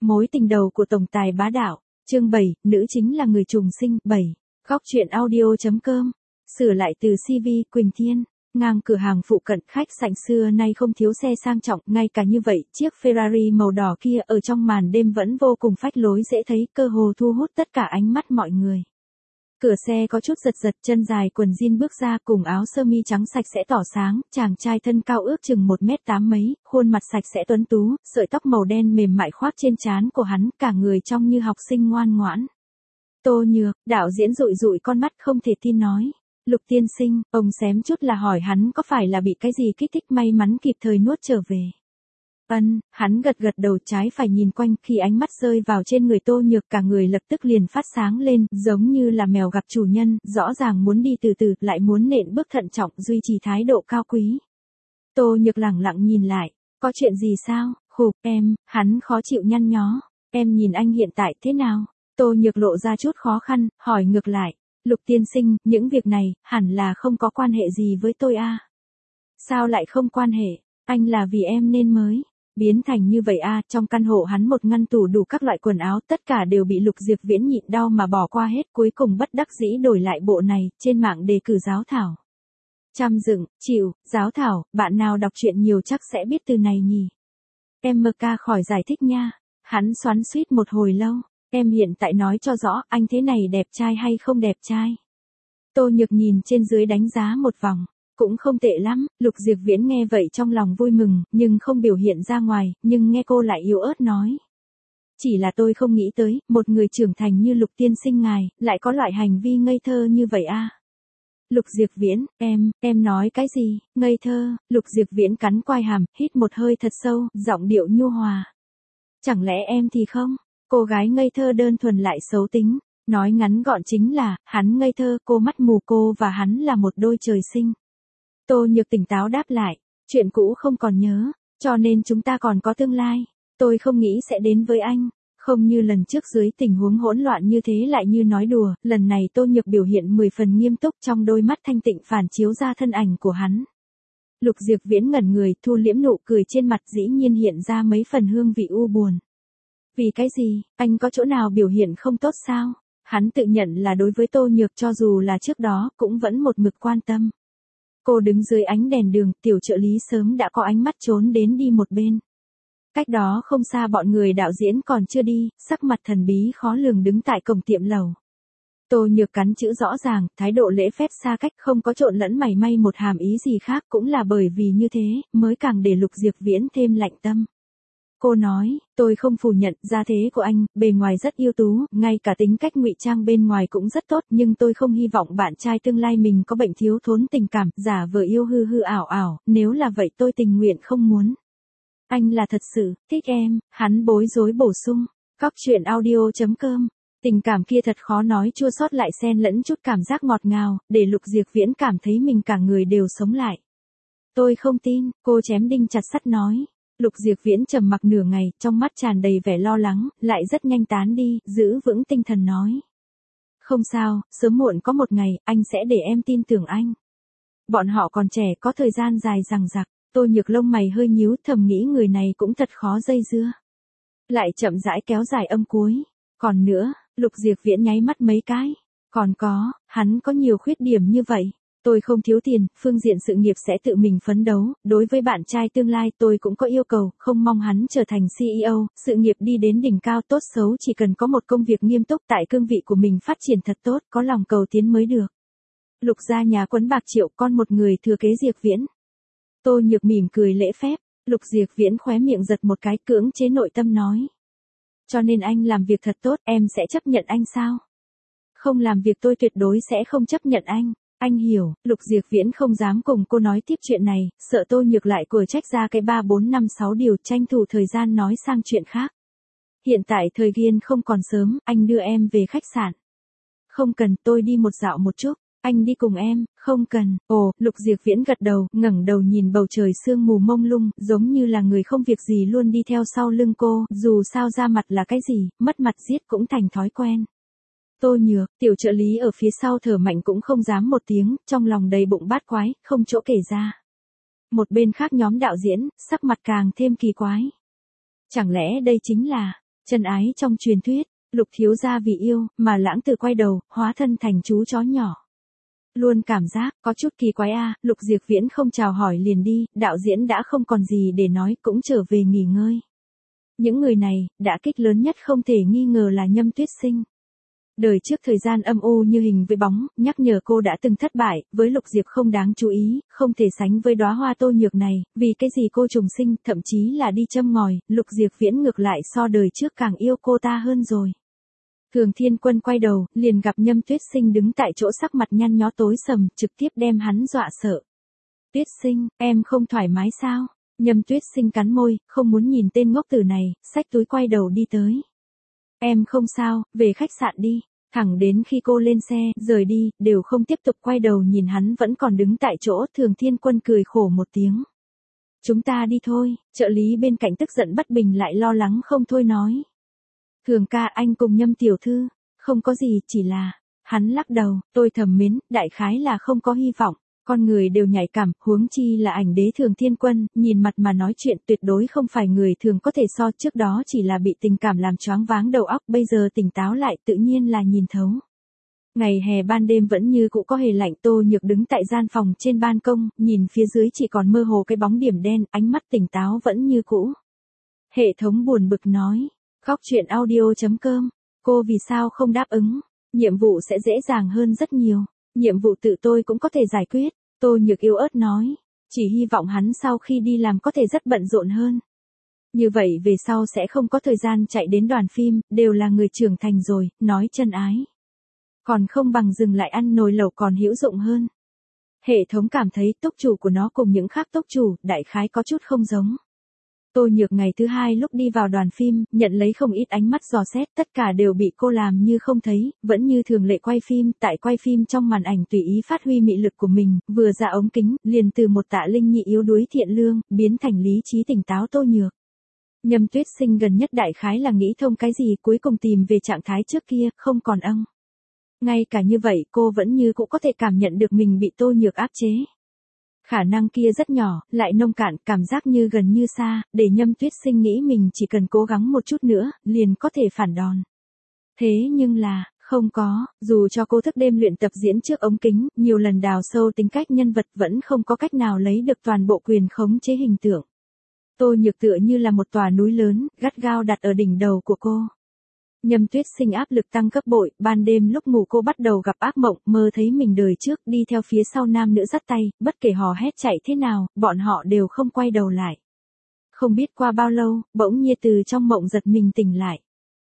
Mối tình đầu của tổng tài bá đạo. Chương 7, nữ chính là người trùng sinh. 7. Góc truyện audio.com. Sửa lại từ CV. Quỳnh Thiên. Ngang cửa hàng phụ cận, khách sạn xưa nay không thiếu xe sang trọng, ngay cả như vậy, chiếc Ferrari màu đỏ kia ở trong màn đêm vẫn vô cùng phách lối dễ thấy, cơ hồ thu hút tất cả ánh mắt mọi người. Cửa xe có chút giật giật, chân dài quần jean bước ra cùng áo sơ mi trắng sạch sẽ tỏ sáng, chàng trai thân cao ước chừng 1m8 mấy, khuôn mặt sạch sẽ tuấn tú, sợi tóc màu đen mềm mại khoác trên trán của hắn, cả người trông như học sinh ngoan ngoãn. Tô Nhược, đạo diễn dụi dụi con mắt không thể tin nói. Lục tiên sinh, ông xém chút là hỏi hắn có phải là bị cái gì kích thích, may mắn kịp thời nuốt trở về. Hắn gật gật đầu, trái phải nhìn quanh, khi ánh mắt rơi vào trên người Tô Nhược cả người lập tức liền phát sáng lên, giống như là mèo gặp chủ nhân, rõ ràng muốn đi từ từ, lại muốn nện bước thận trọng, duy trì thái độ cao quý. Tô Nhược lẳng lặng nhìn lại, có chuyện gì sao, hắn khó chịu nhăn nhó, em nhìn anh hiện tại thế nào? Tô Nhược lộ ra chút khó khăn, hỏi ngược lại, Lục tiên sinh, những việc này, hẳn là không có quan hệ gì với tôi à? Sao lại không quan hệ, anh là vì em nên mới biến thành như vậy à? Trong căn hộ hắn một ngăn tủ đủ các loại quần áo, tất cả đều bị Lục Diệp Viễn nhịn đau mà bỏ qua hết, cuối cùng bất đắc dĩ đổi lại bộ này, trên mạng đề cử giáo thảo. Trăm dựng, chịu, giáo thảo, bạn nào đọc truyện nhiều chắc sẽ biết từ này nhỉ? MK khỏi giải thích nha. Hắn xoắn xuýt một hồi lâu, em hiện tại nói cho rõ, anh thế này đẹp trai hay không đẹp trai? Tô Nhược nhìn trên dưới đánh giá một vòng. Cũng không tệ lắm. Lục Diệp Viễn nghe vậy trong lòng vui mừng, nhưng không biểu hiện ra ngoài, nhưng nghe cô lại yếu ớt nói. Chỉ là tôi không nghĩ tới, một người trưởng thành như Lục tiên sinh ngài, lại có loại hành vi ngây thơ như vậy à? Lục Diệp Viễn, em nói cái gì, ngây thơ? Lục Diệp Viễn cắn quai hàm, hít một hơi thật sâu, giọng điệu nhu hòa. Chẳng lẽ em thì không? Cô gái ngây thơ đơn thuần lại xấu tính. Nói ngắn gọn chính là, hắn ngây thơ, cô mắt mù, cô và hắn là một đôi trời sinh. Tô Nhược tỉnh táo đáp lại, chuyện cũ không còn nhớ, cho nên chúng ta còn có tương lai. Tôi không nghĩ sẽ đến với anh, không như lần trước dưới tình huống hỗn loạn như thế lại như nói đùa, lần này Tô Nhược biểu hiện 10 phần nghiêm túc, trong đôi mắt thanh tịnh phản chiếu ra thân ảnh của hắn. Lục Diệp Viễn ngẩn người, thu liễm nụ cười trên mặt, dĩ nhiên hiện ra mấy phần hương vị u buồn. Vì cái gì, anh có chỗ nào biểu hiện không tốt sao? Hắn tự nhận là đối với Tô Nhược cho dù là trước đó, cũng vẫn một mực quan tâm. Cô đứng dưới ánh đèn đường, tiểu trợ lý sớm đã có ánh mắt trốn đến đi một bên. Cách đó không xa bọn người đạo diễn còn chưa đi, sắc mặt thần bí khó lường đứng tại cổng tiệm lẩu. Tô Nhược cắn chữ rõ ràng, thái độ lễ phép xa cách, không có trộn lẫn mảy may một hàm ý gì khác, cũng là bởi vì như thế, mới càng để Lục Diệp Viễn thêm lạnh tâm. Cô nói, tôi không phủ nhận, gia thế của anh, bề ngoài rất ưu tú, ngay cả tính cách ngụy trang bên ngoài cũng rất tốt, nhưng tôi không hy vọng bạn trai tương lai mình có bệnh thiếu thốn tình cảm, giả vờ yêu hư hư ảo ảo, nếu là vậy tôi tình nguyện không muốn. Anh là thật sự, thích em, hắn bối rối bổ sung. Góc truyện audio.com. Tình cảm kia thật khó nói, chua xót lại xen lẫn chút cảm giác ngọt ngào, để Lục Diệp Viễn cảm thấy mình cả người đều sống lại. Tôi không tin, cô chém đinh chặt sắt nói. Lục Diệp Viễn trầm mặc nửa ngày, trong mắt tràn đầy vẻ lo lắng, lại rất nhanh tán đi, giữ vững tinh thần nói. Không sao, sớm muộn có một ngày, anh sẽ để em tin tưởng anh. Bọn họ còn trẻ, có thời gian dài dằng dặc. Tô Nhược lông mày hơi nhíu, thầm nghĩ người này cũng thật khó dây dưa. Lại chậm rãi kéo dài âm cuối. Còn nữa, Lục Diệp Viễn nháy mắt mấy cái. Còn có, hắn có nhiều khuyết điểm như vậy. Tôi không thiếu tiền, phương diện sự nghiệp sẽ tự mình phấn đấu, đối với bạn trai tương lai tôi cũng có yêu cầu, không mong hắn trở thành CEO, sự nghiệp đi đến đỉnh cao, tốt xấu chỉ cần có một công việc nghiêm túc tại cương vị của mình phát triển thật tốt, có lòng cầu tiến mới được. Lục gia nhà quấn bạc triệu, con một người thừa kế Diệp Viễn. Tô Nhược mỉm cười lễ phép, Lục Diệp Viễn khóe miệng giật một cái, cưỡng chế nội tâm nói. Cho nên anh làm việc thật tốt, em sẽ chấp nhận anh sao? Không làm việc tôi tuyệt đối sẽ không chấp nhận anh. Anh hiểu, Lục Diệp Viễn không dám cùng cô nói tiếp chuyện này, sợ Tô Nhược lại của trách ra cái 3 4 5 6 điều, tranh thủ thời gian nói sang chuyện khác. Hiện tại thời gian không còn sớm, anh đưa em về khách sạn. Không cần, tôi đi một dạo một chút, anh đi cùng em, không cần. Ồ, Lục Diệp Viễn gật đầu, ngẩng đầu nhìn bầu trời sương mù mông lung, giống như là người không việc gì luôn đi theo sau lưng cô, dù sao ra mặt là cái gì, mất mặt giết cũng thành thói quen. Tô Nhược, tiểu trợ lý ở phía sau thở mạnh cũng không dám một tiếng, trong lòng đầy bụng bát quái, không chỗ kể ra. Một bên khác nhóm đạo diễn, sắc mặt càng thêm kỳ quái. Chẳng lẽ đây chính là Chân ái trong truyền thuyết, Lục thiếu gia vì yêu, mà lãng tử quay đầu, hóa thân thành chú chó nhỏ. Luôn cảm giác, có chút kỳ quái a. Lục Diệp Viễn không chào hỏi liền đi, đạo diễn đã không còn gì để nói, cũng trở về nghỉ ngơi. Những người này, đả kích lớn nhất không thể nghi ngờ là Nhâm Tuyết Sinh. Đời trước thời gian âm u như hình với bóng, nhắc nhở cô đã từng thất bại, với Lục Diệp không đáng chú ý, không thể sánh với đóa hoa tô nhược này, vì cái gì cô trùng sinh, thậm chí là đi châm ngòi, Lục Diệp Viễn ngược lại so đời trước càng yêu cô ta hơn rồi. Thường Thiên Quân quay đầu, liền gặp Nhâm Tuyết Sinh đứng tại chỗ sắc mặt nhăn nhó tối sầm, trực tiếp đem hắn dọa sợ. Tuyết Sinh, em không thoải mái sao? Nhâm Tuyết Sinh cắn môi, không muốn nhìn tên ngốc tử này, xách túi quay đầu đi tới. Em không sao, về khách sạn đi. Thẳng đến khi cô lên xe, rời đi, đều không tiếp tục quay đầu nhìn hắn vẫn còn đứng tại chỗ. Thường Thiên Quân cười khổ một tiếng. Chúng ta đi thôi, trợ lý bên cạnh tức giận bất bình lại lo lắng không thôi nói. Thường ca, anh cùng Nhâm tiểu thư, không có gì, chỉ là, hắn lắc đầu, tôi thầm mến, đại khái là không có hy vọng. Con người đều nhạy cảm, huống chi là ảnh đế Thường Thiên Quân, nhìn mặt mà nói chuyện tuyệt đối không phải người thường có thể so, trước đó chỉ là bị tình cảm làm choáng váng đầu óc, bây giờ tỉnh táo lại tự nhiên là nhìn thấu. Ngày hè ban đêm vẫn như cũ có hề lạnh, Tô Nhược đứng tại gian phòng trên ban công, nhìn phía dưới chỉ còn mơ hồ cái bóng điểm đen, ánh mắt tỉnh táo vẫn như cũ. Hệ thống buồn bực nói, khóc chuyện audio.com, cô vì sao không đáp ứng, nhiệm vụ sẽ dễ dàng hơn rất nhiều. Nhiệm vụ tự tôi cũng có thể giải quyết, Tô Nhược yếu ớt nói, chỉ hy vọng hắn sau khi đi làm có thể rất bận rộn hơn. Như vậy về sau sẽ không có thời gian chạy đến đoàn phim, đều là người trưởng thành rồi, nói chân ái. Còn không bằng dừng lại ăn nồi lẩu còn hữu dụng hơn. Hệ thống cảm thấy túc chủ của nó cùng những khác túc chủ, đại khái có chút không giống. Tô Nhược ngày thứ hai lúc đi vào đoàn phim, nhận lấy không ít ánh mắt dò xét, tất cả đều bị cô làm như không thấy, vẫn như thường lệ quay phim, tại quay phim trong màn ảnh tùy ý phát huy mị lực của mình, vừa ra ống kính, liền từ một Tạ Linh Nhị yếu đuối thiện lương, biến thành lý trí tỉnh táo Tô Nhược. Nhâm Tuyết Sinh gần nhất đại khái là nghĩ thông cái gì, cuối cùng tìm về trạng thái trước kia, không còn âng. Ngay cả như vậy cô vẫn như cũng có thể cảm nhận được mình bị Tô Nhược áp chế. Khả năng kia rất nhỏ, lại nông cạn, cảm giác như gần như xa, để Nhâm Tuyết Sinh nghĩ mình chỉ cần cố gắng một chút nữa, liền có thể phản đòn. Thế nhưng là, không có, dù cho cô thức đêm luyện tập diễn trước ống kính, nhiều lần đào sâu tính cách nhân vật vẫn không có cách nào lấy được toàn bộ quyền khống chế hình tượng. Tô Nhược tựa như là một tòa núi lớn, gắt gao đặt ở đỉnh đầu của cô. Nhâm Tuyết Sinh áp lực tăng gấp bội, ban đêm lúc ngủ cô bắt đầu gặp ác mộng, mơ thấy mình đời trước đi theo phía sau nam nữ dắt tay, bất kể hò hét chạy thế nào, bọn họ đều không quay đầu lại. Không biết qua bao lâu, bỗng nhiên từ trong mộng giật mình tỉnh lại.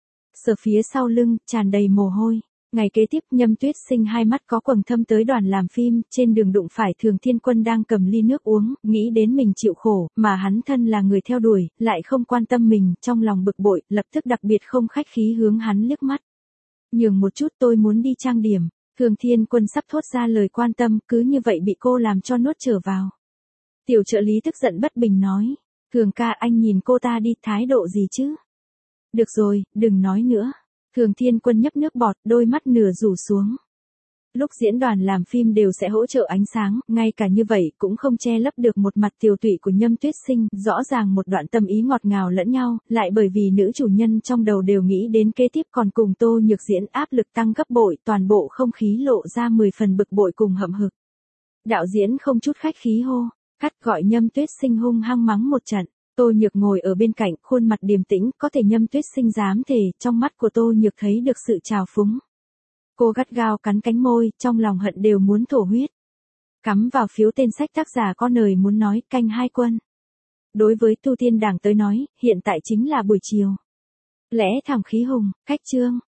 Sờ phía sau lưng, tràn đầy mồ hôi. Ngày kế tiếp Nhâm Tuyết Sinh hai mắt có quầng thâm tới đoàn làm phim, trên đường đụng phải Thường Thiên Quân đang cầm ly nước uống, nghĩ đến mình chịu khổ, mà hắn thân là người theo đuổi, lại không quan tâm mình, trong lòng bực bội, lập tức đặc biệt không khách khí hướng hắn liếc mắt. Nhường một chút, tôi muốn đi trang điểm. Thường Thiên Quân sắp thốt ra lời quan tâm, cứ như vậy bị cô làm cho nuốt trở vào. Tiểu trợ lý tức giận bất bình nói, Thường ca, anh nhìn cô ta đi, thái độ gì chứ? Được rồi, đừng nói nữa. Thường Thiên Quân nhấp nước bọt, đôi mắt nửa rủ xuống. Lúc diễn đoàn làm phim đều sẽ hỗ trợ ánh sáng, ngay cả như vậy cũng không che lấp được một mặt tiều tụy của Nhâm Tuyết Sinh, rõ ràng một đoạn tâm ý ngọt ngào lẫn nhau, lại bởi vì nữ chủ nhân trong đầu đều nghĩ đến kế tiếp còn cùng Tô Nhược diễn, áp lực tăng gấp bội, toàn bộ không khí lộ ra 10 phần bực bội cùng hậm hực. Đạo diễn không chút khách khí hô, cắt gọi Nhâm Tuyết Sinh hung hăng mắng một trận. Tô Nhược ngồi ở bên cạnh, khuôn mặt điềm tĩnh, có thể Nhâm Tuyết Sinh dám thề, trong mắt của Tô Nhược thấy được sự trào phúng. Cô gắt gao cắn cánh môi, trong lòng hận đều muốn thổ huyết. Cắm vào phiếu tên sách tác giả có lời muốn nói, canh hai quân. Đối với Tu Tiên Đảng tới nói, hiện tại chính là buổi chiều. Lẽ thẳng khí hùng, khách trương,